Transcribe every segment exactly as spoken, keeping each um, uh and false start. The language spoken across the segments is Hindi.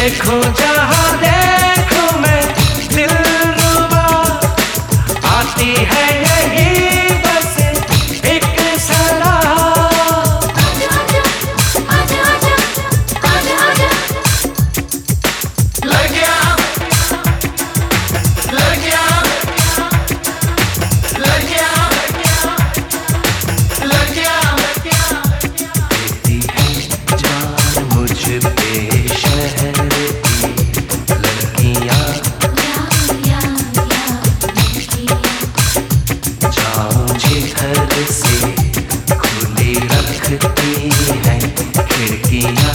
देखो जहाँ देखो मैं दिलरुबा, आती है यही बस एक सदा। आजा आजा आजा आजा आजा, लग गया लग गया लग गया लग गया लग गया। देती है जान मुझ पे शहर से खुली रखती है खिड़कियाँ।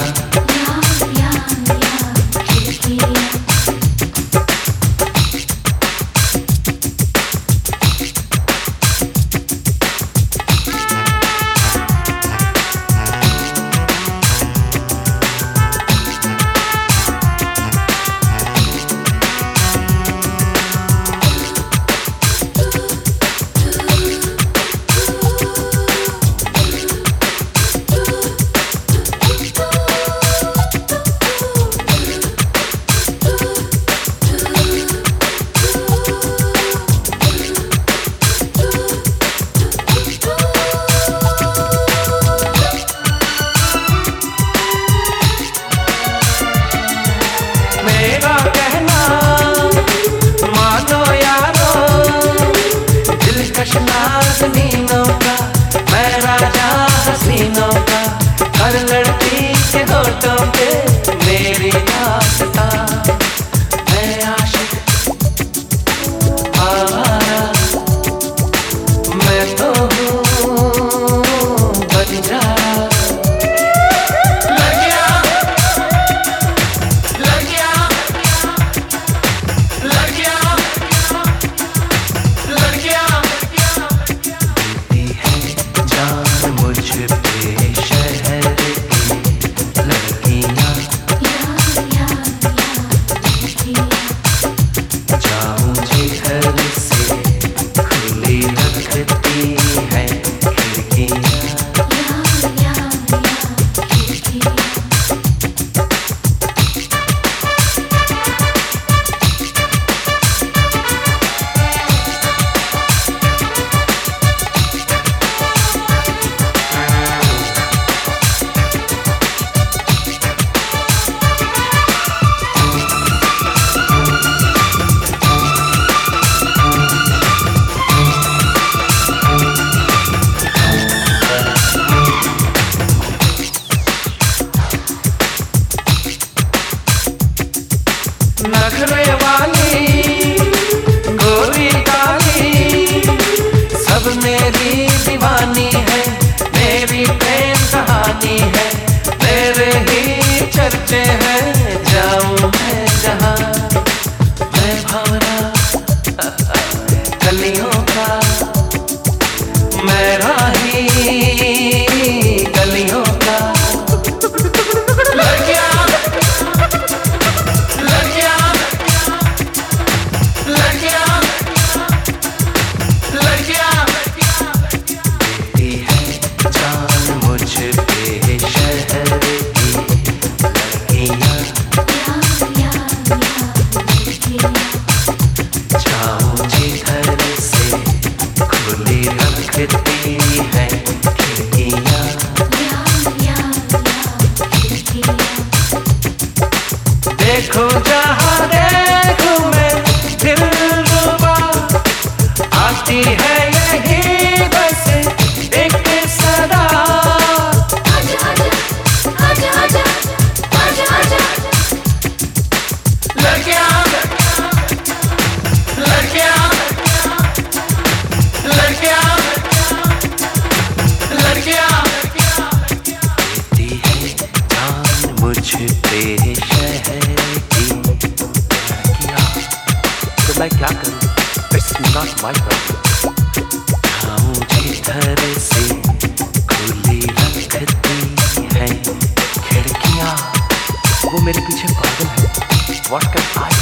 मेरा कहना मानो यारो, दिलकश नाज़नीनों का मैं राजा हसीनों का, हर लड़की के होठों पे मेरी दास्तां। मैं आशिक आवारा, मैं तो हूँ बंजारा। नखरे वाली गोरी काली सब मेरी दीवानी है, मेरी प्रेम कहानी है, मेरे ही चर्चे हैं। जाऊं मैं जहाँ मैं भावना कलियों का, मैं राही गलियों का। लग गया लग गया लग गया लग गया। देती है जान मुझ पे शहर की लड़कियाँ। जाऊं जिधर से खुली रखती है खिड़कियाँ। देखो जहाँ देखो मैं दिलरुबा, आती है यही बस एक सदा। आजा आजा आजा आजा आजा आजा, लग गया लग गया लग गया लग गया। देती है जान मुझ पे शहर की लड़कियाँ। तो मैं क्या करूँ? It's not my problem। जाऊं जिधर से खुली रखती है खिड़कियाँ। वो मेरे पीछे पागल है। What can I